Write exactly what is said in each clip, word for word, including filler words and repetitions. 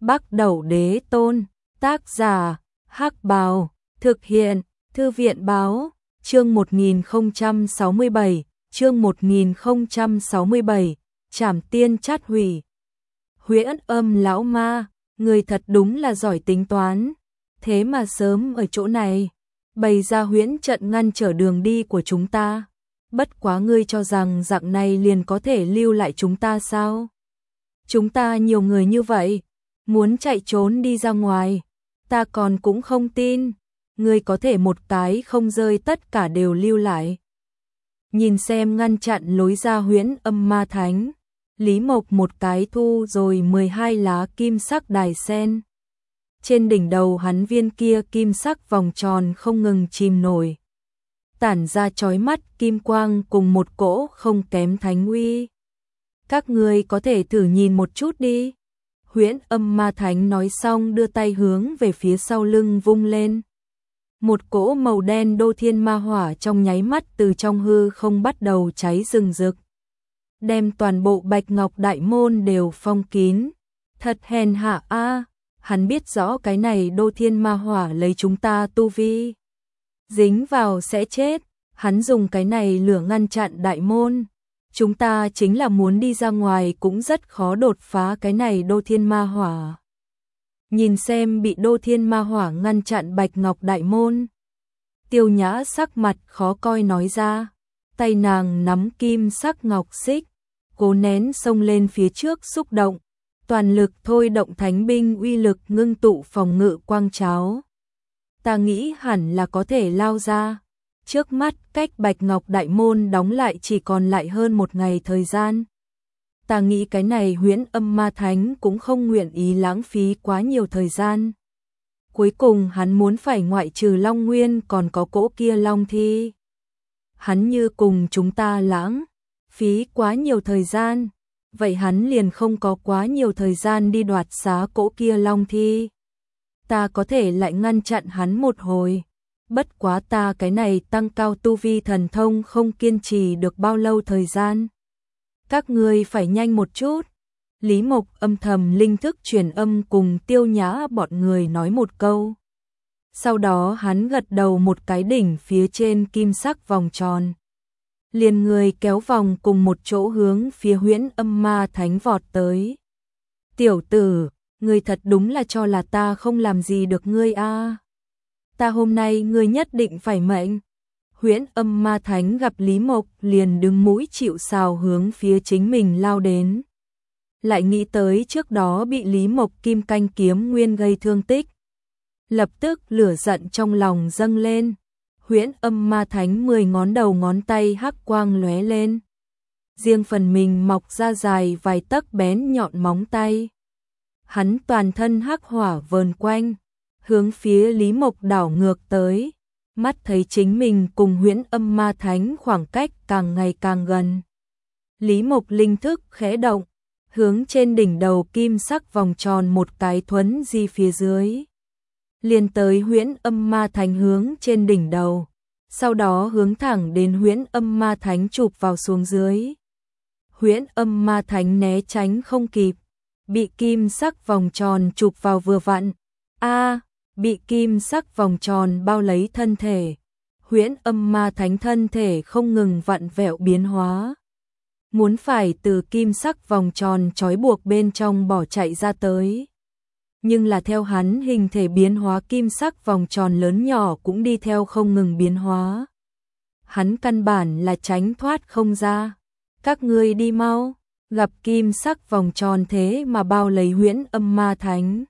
Bắc Đẩu Đế Tôn, tác giả, Hắc Bào, thực hiện, Thư viện Báo, chương một nghìn không trăm sáu mươi bảy, chương một nghìn không trăm sáu mươi bảy, Trảm Tiên Chát Hủy. Huyễn Âm lão ma, người thật đúng là giỏi tính toán, thế mà sớm ở chỗ này, bày ra huyễn trận ngăn trở đường đi của chúng ta. Bất quá ngươi cho rằng dạng này liền có thể lưu lại chúng ta sao? Chúng ta nhiều người như vậy, muốn chạy trốn đi ra ngoài, ta còn cũng không tin, ngươi có thể một cái không rơi tất cả đều lưu lại. Nhìn xem ngăn chặn lối ra Huyễn Âm ma thánh, Lý Mộc một cái thu rồi mười hai lá kim sắc đài sen. Trên đỉnh đầu hắn viên kia kim sắc vòng tròn không ngừng chìm nổi, tản ra chói mắt kim quang cùng một cỗ không kém thánh uy. Các ngươi có thể thử nhìn một chút đi. Huyễn Âm ma thánh nói xong đưa tay hướng về phía sau lưng vung lên. Một cỗ màu đen đô thiên ma hỏa trong nháy mắt từ trong hư không bắt đầu cháy rừng rực, đem toàn bộ Bạch Ngọc Đại Môn đều phong kín. Thật hèn hạ a, hắn biết rõ cái này đô thiên ma hỏa lấy chúng ta tu vi, dính vào sẽ chết, hắn dùng cái này lửa ngăn chặn đại môn. Chúng ta chính là muốn đi ra ngoài cũng rất khó đột phá cái này đô thiên ma hỏa. Nhìn xem bị đô thiên ma hỏa ngăn chặn Bạch Ngọc Đại Môn, Tiêu Nhã sắc mặt khó coi nói ra, tay nàng nắm kim sắc ngọc xích, cố nén xông lên phía trước xúc động, toàn lực thôi động thánh binh uy lực ngưng tụ phòng ngự quang cháo. Ta nghĩ hẳn là có thể lao ra. Trước mắt cách Bạch Ngọc Đại Môn đóng lại chỉ còn lại hơn một ngày thời gian. Ta nghĩ cái này Huyễn Âm ma thánh cũng không nguyện ý lãng phí quá nhiều thời gian. Cuối cùng hắn muốn phải ngoại trừ Long Nguyên còn có cỗ kia Long Thi. Hắn như cùng chúng ta lãng phí quá nhiều thời gian, vậy hắn liền không có quá nhiều thời gian đi đoạt xá cỗ kia Long Thi. Ta có thể lại ngăn chặn hắn một hồi. Bất quá ta cái này tăng cao tu vi thần thông không kiên trì được bao lâu thời gian. Các ngươi phải nhanh một chút. Lý Mộc âm thầm linh thức truyền âm cùng Tiêu Nhã bọn người nói một câu. Sau đó hắn gật đầu một cái đỉnh phía trên kim sắc vòng tròn. Liền người kéo vòng cùng một chỗ hướng phía Huyễn Âm ma thánh vọt tới. Tiểu tử, ngươi thật đúng là cho là ta không làm gì được ngươi a. À. Ta hôm nay ngươi nhất định phải mệnh. Huyễn Âm ma thánh gặp Lý Mộc liền đứng mũi chịu sào hướng phía chính mình lao đến. Lại nghĩ tới trước đó bị Lý Mộc kim canh kiếm nguyên gây thương tích, lập tức lửa giận trong lòng dâng lên. Huyễn Âm ma thánh mười ngón đầu ngón tay hắc quang lóe lên, riêng phần mình mọc ra dài vài tấc bén nhọn móng tay. Hắn toàn thân hắc hỏa vờn quanh, hướng phía Lý Mộc đảo ngược tới, mắt thấy chính mình cùng Huyễn Âm ma thánh khoảng cách càng ngày càng gần. Lý Mộc linh thức khẽ động, hướng trên đỉnh đầu kim sắc vòng tròn một cái thuấn di phía dưới, liền tới Huyễn Âm ma thánh hướng trên đỉnh đầu, sau đó hướng thẳng đến Huyễn Âm ma thánh chụp vào xuống dưới. Huyễn Âm ma thánh né tránh không kịp, bị kim sắc vòng tròn chụp vào vừa vặn. A, bị kim sắc vòng tròn bao lấy thân thể. Huyễn Âm ma thánh thân thể không ngừng vặn vẹo biến hóa, muốn phải từ kim sắc vòng tròn trói buộc bên trong bỏ chạy ra tới. Nhưng là theo hắn hình thể biến hóa, kim sắc vòng tròn lớn nhỏ cũng đi theo không ngừng biến hóa. Hắn căn bản là tránh thoát không ra. Các ngươi đi mau. Gặp kim sắc vòng tròn thế mà bao lấy Huyễn Âm ma thánh,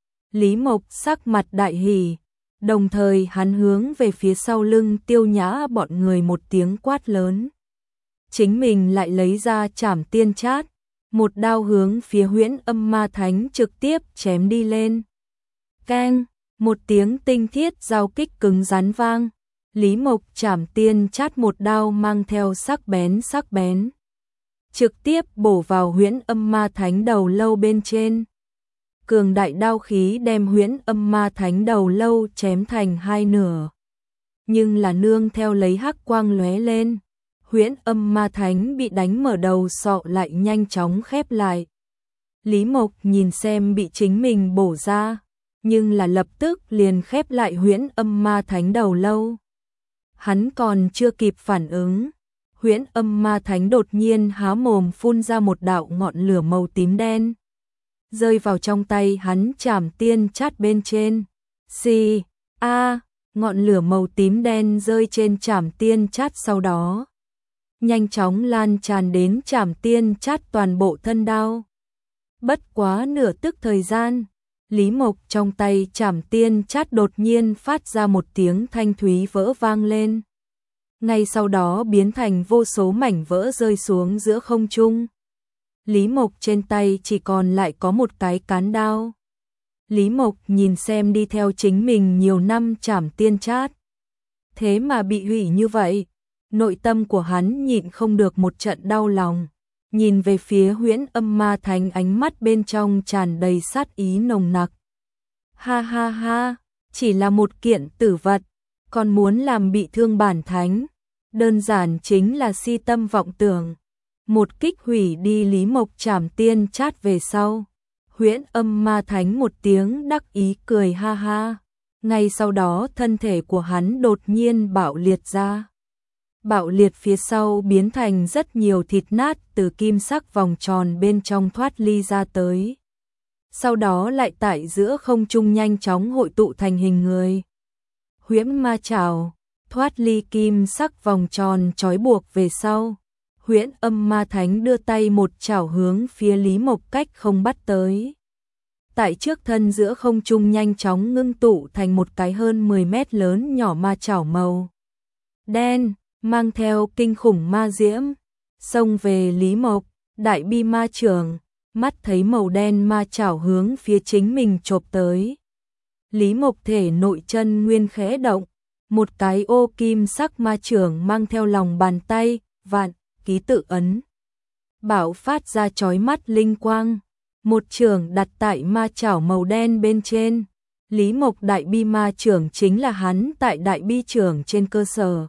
Lý Mộc sắc mặt đại hỉ, đồng thời hắn hướng về phía sau lưng Tiêu Nhã bọn người một tiếng quát lớn. Chính mình lại lấy ra Trảm Tiên Chát, một đao hướng phía Huyễn Âm ma thánh trực tiếp chém đi lên. Keng, một tiếng tinh thiết giao kích cứng rắn vang. Lý Mộc Trảm Tiên Chát một đao mang theo sắc bén sắc bén, trực tiếp bổ vào Huyễn Âm ma thánh đầu lâu bên trên. Cường đại đao khí đem Huyễn Âm ma thánh đầu lâu chém thành hai nửa. Nhưng là nương theo lấy hắc quang lóe lên, Huyễn Âm ma thánh bị đánh mở đầu sọ lại nhanh chóng khép lại. Lý Mộc nhìn xem bị chính mình bổ ra, nhưng là lập tức liền khép lại huyễn âm ma thánh đầu lâu. Hắn còn chưa kịp phản ứng, huyễn âm ma thánh đột nhiên há mồm phun ra một đạo ngọn lửa màu tím đen, rơi vào trong tay hắn Trảm Tiên Chát bên trên. Xì, a, ngọn lửa màu tím đen rơi trên Trảm Tiên Chát, sau đó nhanh chóng lan tràn đến Trảm Tiên Chát toàn bộ thân đao. Bất quá nửa tức thời gian, Lý Mộc trong tay Trảm Tiên Chát đột nhiên phát ra một tiếng thanh thúy vỡ vang lên. Ngay sau đó biến thành vô số mảnh vỡ rơi xuống giữa không trung. Lý Mộc trên tay chỉ còn lại có một cái cán đao. Lý Mộc nhìn xem đi theo chính mình nhiều năm Trảm Tiên Chát, thế mà bị hủy như vậy, nội tâm của hắn nhịn không được một trận đau lòng. Nhìn về phía huyễn âm ma thánh, ánh mắt bên trong tràn đầy sát ý nồng nặc. Ha ha ha, chỉ là một kiện tử vật, còn muốn làm bị thương bản thánh, đơn giản chính là si tâm vọng tưởng. Một kích hủy đi Lý Mộc Trảm Tiên Chát về sau, huyễn âm ma thánh một tiếng đắc ý cười ha ha. Ngay sau đó thân thể của hắn đột nhiên bạo liệt ra. Bạo liệt phía sau biến thành rất nhiều thịt nát từ kim sắc vòng tròn bên trong thoát ly ra tới. Sau đó lại tại giữa không trung nhanh chóng hội tụ thành hình người. Huyễn ma chảo, thoát ly kim sắc vòng tròn trói buộc về sau. Huyễn âm ma thánh đưa tay một chảo hướng phía Lý Mộc cách không bắt tới. Tại trước thân giữa không trung nhanh chóng ngưng tụ thành một cái hơn mười mét lớn nhỏ ma chảo màu đen, mang theo kinh khủng ma diễm, xông về Lý Mộc. Đại bi ma trưởng, mắt thấy màu đen ma chảo hướng phía chính mình chộp tới. Lý Mộc thể nội chân nguyên khẽ động, một cái ô kim sắc ma trưởng mang theo lòng bàn tay, vạn ký tự ấn, bạo phát ra chói mắt linh quang, một trưởng đặt tại ma chảo màu đen bên trên. Lý Mộc đại bi ma trưởng chính là hắn tại đại bi trưởng trên cơ sở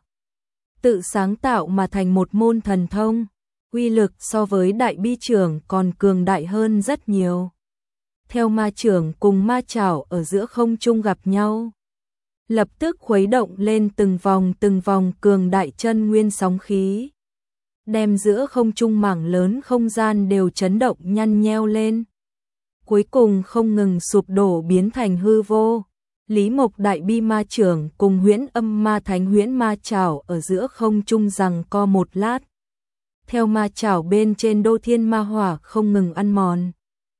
tự sáng tạo mà thành một môn thần thông, uy lực so với đại bi trưởng còn cường đại hơn rất nhiều. Theo ma trưởng cùng ma chảo ở giữa không trung gặp nhau, lập tức khuấy động lên từng vòng từng vòng cường đại chân nguyên sóng khí, đem giữa không trung mảng lớn không gian đều chấn động nhăn nheo lên. Cuối cùng không ngừng sụp đổ biến thành hư vô. Lý Mộc đại bi ma trưởng cùng huyễn âm ma thánh huyễn ma chảo ở giữa không trung giằng co một lát. Theo ma chảo bên trên đô thiên ma hỏa không ngừng ăn mòn,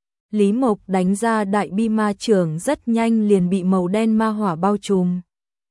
Lý Mộc đánh ra đại bi ma trưởng rất nhanh liền bị màu đen ma hỏa bao trùm.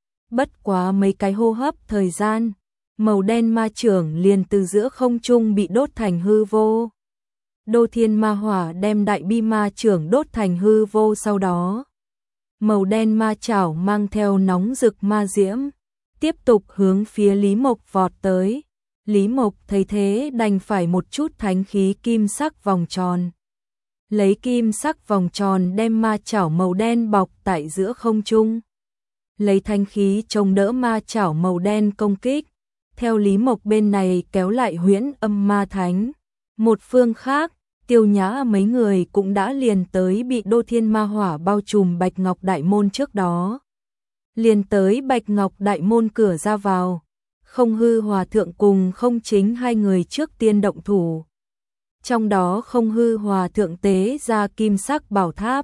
Bất quá mấy cái hô hấp thời gian, màu đen ma trưởng liền từ giữa không trung bị đốt thành hư vô. Đô thiên ma hỏa đem đại bi ma trưởng đốt thành hư vô, sau đó màu đen ma chảo mang theo nóng rực ma diễm, tiếp tục hướng phía Lý Mộc vọt tới. Lý Mộc thấy thế đành phải một chút thánh khí kim sắc vòng tròn. Lấy kim sắc vòng tròn đem ma chảo màu đen bọc tại giữa không trung. Lấy thánh khí chống đỡ ma chảo màu đen công kích. Theo Lý Mộc bên này kéo lại huyễn âm ma thánh. Một phương khác, Tiêu Nhã mấy người cũng đã liền tới bị đô thiên ma hỏa bao trùm Bạch Ngọc Đại Môn trước đó. Liền tới Bạch Ngọc Đại Môn cửa ra vào. Không Hư Hòa Thượng cùng Không Chính hai người trước tiên động thủ. Trong đó Không Hư Hòa Thượng tế ra kim sắc bảo tháp,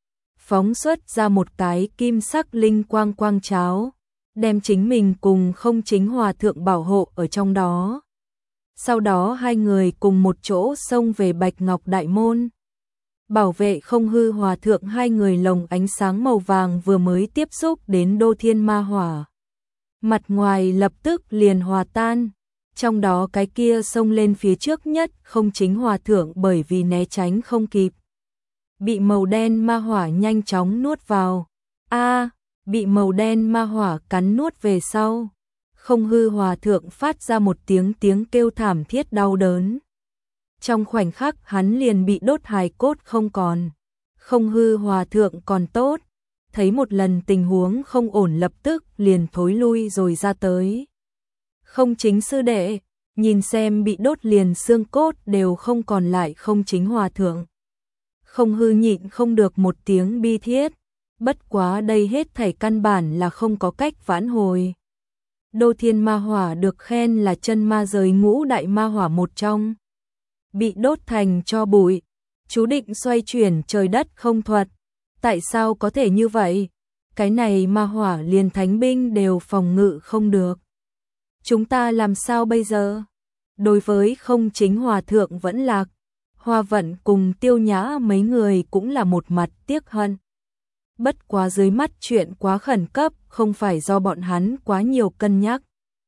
phóng xuất ra một cái kim sắc linh quang quang cháo, đem chính mình cùng Không Chính Hòa Thượng bảo hộ ở trong đó. Sau đó hai người cùng một chỗ xông về Bạch Ngọc Đại Môn. Bảo vệ Không Hư Hòa Thượng hai người lồng ánh sáng màu vàng vừa mới tiếp xúc đến đô thiên ma hỏa, mặt ngoài lập tức liền hòa tan. Trong đó cái kia xông lên phía trước nhất Không Chính Hòa Thượng bởi vì né tránh không kịp, bị màu đen ma hỏa nhanh chóng nuốt vào. A, bị màu đen ma hỏa cắn nuốt về sau, Không Hư Hòa Thượng phát ra một tiếng tiếng kêu thảm thiết đau đớn. Trong khoảnh khắc hắn liền bị đốt hài cốt không còn. Không Hư Hòa Thượng còn tốt, thấy một lần tình huống không ổn lập tức liền thối lui rồi ra tới. Không Chính sư đệ, nhìn xem bị đốt liền xương cốt đều không còn lại Không Chính Hòa Thượng. Không hư nhịn không được một tiếng bi thiết, bất quá đây hết thảy căn bản là không có cách vãn hồi. Đô Thiên Ma Hỏa được khen là chân ma giới ngũ đại ma hỏa một trong. Bị đốt thành tro bụi, chú định xoay chuyển trời đất không thuật. Tại sao có thể như vậy? Cái này ma hỏa liền thánh binh đều phòng ngự không được. Chúng ta làm sao bây giờ? Đối với không chính hòa thượng vẫn lạc, Hoa Vận cùng Tiêu Nhã mấy người cũng là một mặt tiếc hận. Bất quá dưới mắt chuyện quá khẩn cấp, không phải do bọn hắn quá nhiều cân nhắc.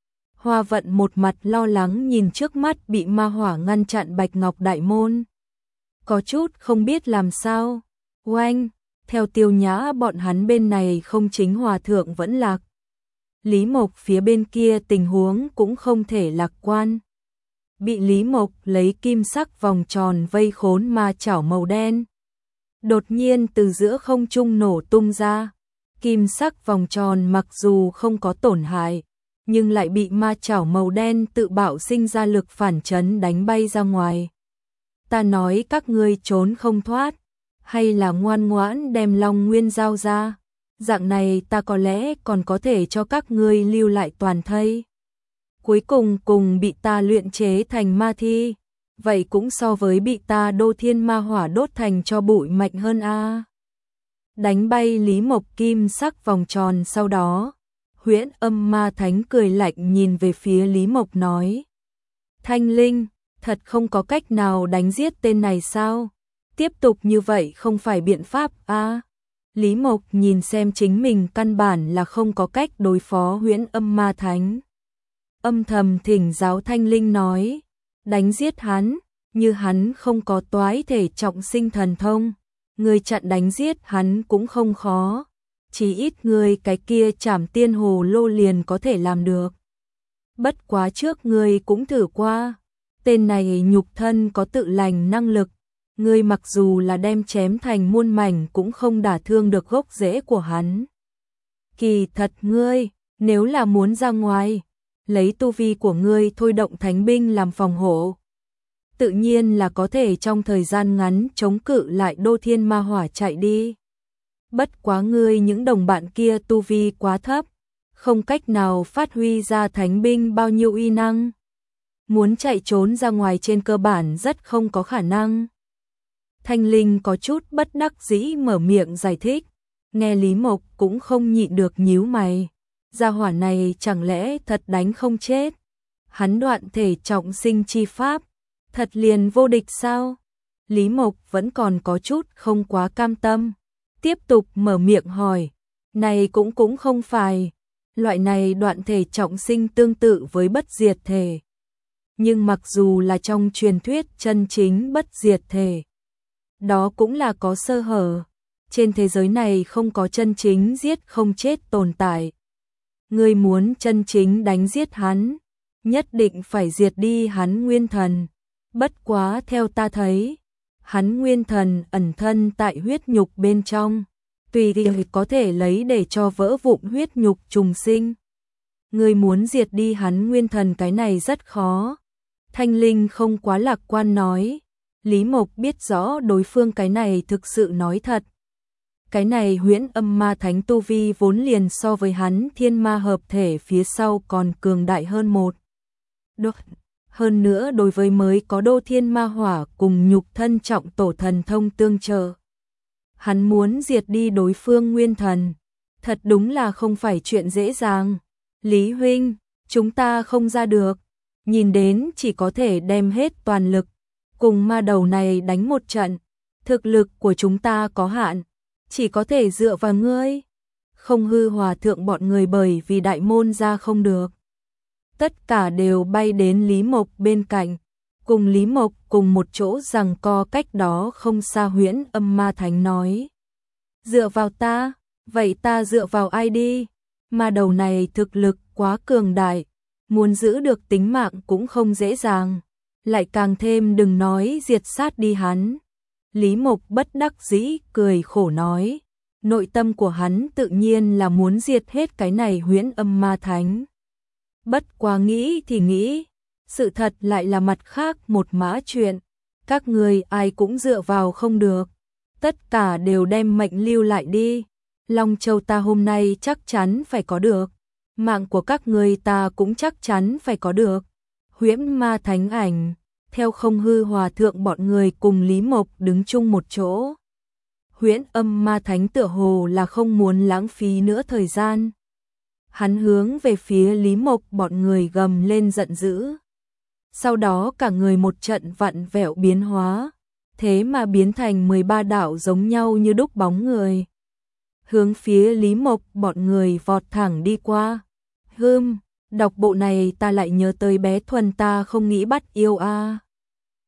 Hoa Vận một mặt lo lắng nhìn trước mắt bị ma hỏa ngăn chặn Bạch Ngọc Đại Môn. Có chút không biết làm sao. Oanh, theo Tiêu Nhã bọn hắn bên này không chính hòa thượng vẫn lạc. Lý Mộc phía bên kia tình huống cũng không thể lạc quan. Bị Lý Mộc lấy kim sắc vòng tròn vây khốn ma chảo màu đen. Đột nhiên từ giữa không trung nổ tung ra. Kim sắc vòng tròn mặc dù không có tổn hại, nhưng lại bị ma chảo màu đen tự bạo sinh ra lực phản chấn đánh bay ra ngoài. Ta nói các ngươi trốn không thoát, hay là ngoan ngoãn đem Long Nguyên giao ra, dạng này ta có lẽ còn có thể cho các ngươi lưu lại toàn thây. Cuối cùng cùng bị ta luyện chế thành ma thi, vậy cũng so với bị ta Đô Thiên Ma Hỏa đốt thành cho bụi mạnh hơn a. Đánh bay Lý Mộc kim sắc vòng tròn sau đó, Huyễn Âm Ma Thánh cười lạnh nhìn về phía Lý Mộc nói: Thanh Linh, thật không có cách nào đánh giết tên này sao? Tiếp tục như vậy không phải biện pháp a. Lý Mộc nhìn xem chính mình căn bản là không có cách đối phó Huyễn Âm Ma Thánh. Âm thầm thỉnh giáo Thanh Linh nói: đánh giết hắn, như hắn không có toái thể trọng sinh thần thông, người chặn đánh giết hắn cũng không khó, chỉ ít người cái kia Trảm Tiên Hồ Lô liền có thể làm được. Bất quá trước người cũng thử qua, tên này nhục thân có tự lành năng lực, người mặc dù là đem chém thành muôn mảnh cũng không đả thương được gốc rễ của hắn. Kỳ thật ngươi, nếu là muốn ra ngoài, lấy tu vi của ngươi thôi động thánh binh làm phòng hộ, tự nhiên là có thể trong thời gian ngắn chống cự lại Đô Thiên Ma Hỏa chạy đi. Bất quá ngươi những đồng bạn kia tu vi quá thấp, không cách nào phát huy ra thánh binh bao nhiêu uy năng. Muốn chạy trốn ra ngoài trên cơ bản rất không có khả năng. Thanh Linh có chút bất đắc dĩ mở miệng giải thích, nghe Lý Mộc cũng không nhịn được nhíu mày. Gia hỏa này chẳng lẽ thật đánh không chết? Hắn đoạn thể trọng sinh chi pháp, thật liền vô địch sao? Lý Mộc vẫn còn có chút không quá cam tâm, tiếp tục mở miệng hỏi, này cũng cũng không phải, loại này đoạn thể trọng sinh tương tự với bất diệt thể. Nhưng mặc dù là trong truyền thuyết chân chính bất diệt thể, đó cũng là có sơ hở, trên thế giới này không có chân chính giết không chết tồn tại. Ngươi muốn chân chính đánh giết hắn, nhất định phải diệt đi hắn nguyên thần. Bất quá theo ta thấy, hắn nguyên thần ẩn thân tại huyết nhục bên trong, tùy thì có thể lấy để cho vỡ vụn huyết nhục trùng sinh. Ngươi muốn diệt đi hắn nguyên thần cái này rất khó. Thanh Linh không quá lạc quan nói, Lý Mộc biết rõ đối phương cái này thực sự nói thật. Cái này Huyễn Âm Ma Thánh tu vi vốn liền so với hắn thiên ma hợp thể phía sau còn cường đại hơn một. Được. Hơn nữa đối với mới có Đô Thiên Ma Hỏa cùng nhục thân trọng tổ thần thông tương trợ. Hắn muốn diệt đi đối phương nguyên thần, thật đúng là không phải chuyện dễ dàng. Lý huynh, chúng ta không ra được, nhìn đến chỉ có thể đem hết toàn lực, cùng ma đầu này đánh một trận. Thực lực của chúng ta có hạn, chỉ có thể dựa vào ngươi. Không hư hòa thượng bọn người bởi vì đại môn ra không được. Tất cả đều bay đến Lý Mộc bên cạnh, cùng Lý Mộc cùng một chỗ giằng co cách đó không xa. Huyễn Âm Ma Thánh nói, dựa vào ta, vậy ta dựa vào ai đi? Ma đầu này thực lực quá cường đại, muốn giữ được tính mạng cũng không dễ dàng, lại càng thêm đừng nói diệt sát đi hắn. Lý Mộc bất đắc dĩ cười khổ nói, nội tâm của hắn tự nhiên là muốn diệt hết cái này Huyễn Âm Ma Thánh. Bất quá nghĩ thì nghĩ, sự thật lại là mặt khác một mã chuyện, các người ai cũng dựa vào không được, tất cả đều đem mệnh lưu lại đi. Long Châu ta hôm nay chắc chắn phải có được, mạng của các ngươi ta cũng chắc chắn phải có được. Huyễn Ma Thánh Ảnh, theo Không Hư Hòa thượng bọn người cùng Lý Mộc đứng chung một chỗ. Huyễn Âm Ma Thánh tựa hồ là không muốn lãng phí nữa thời gian. Hắn hướng về phía Lý Mộc bọn người gầm lên giận dữ. Sau đó cả người một trận vặn vẹo biến hóa, thế mà biến thành mười ba đạo giống nhau như đúc bóng người. Hướng phía Lý Mộc bọn người vọt thẳng đi qua. Hừm, đọc bộ này ta lại nhớ tới bé Thuần ta không nghĩ bắt yêu a. À.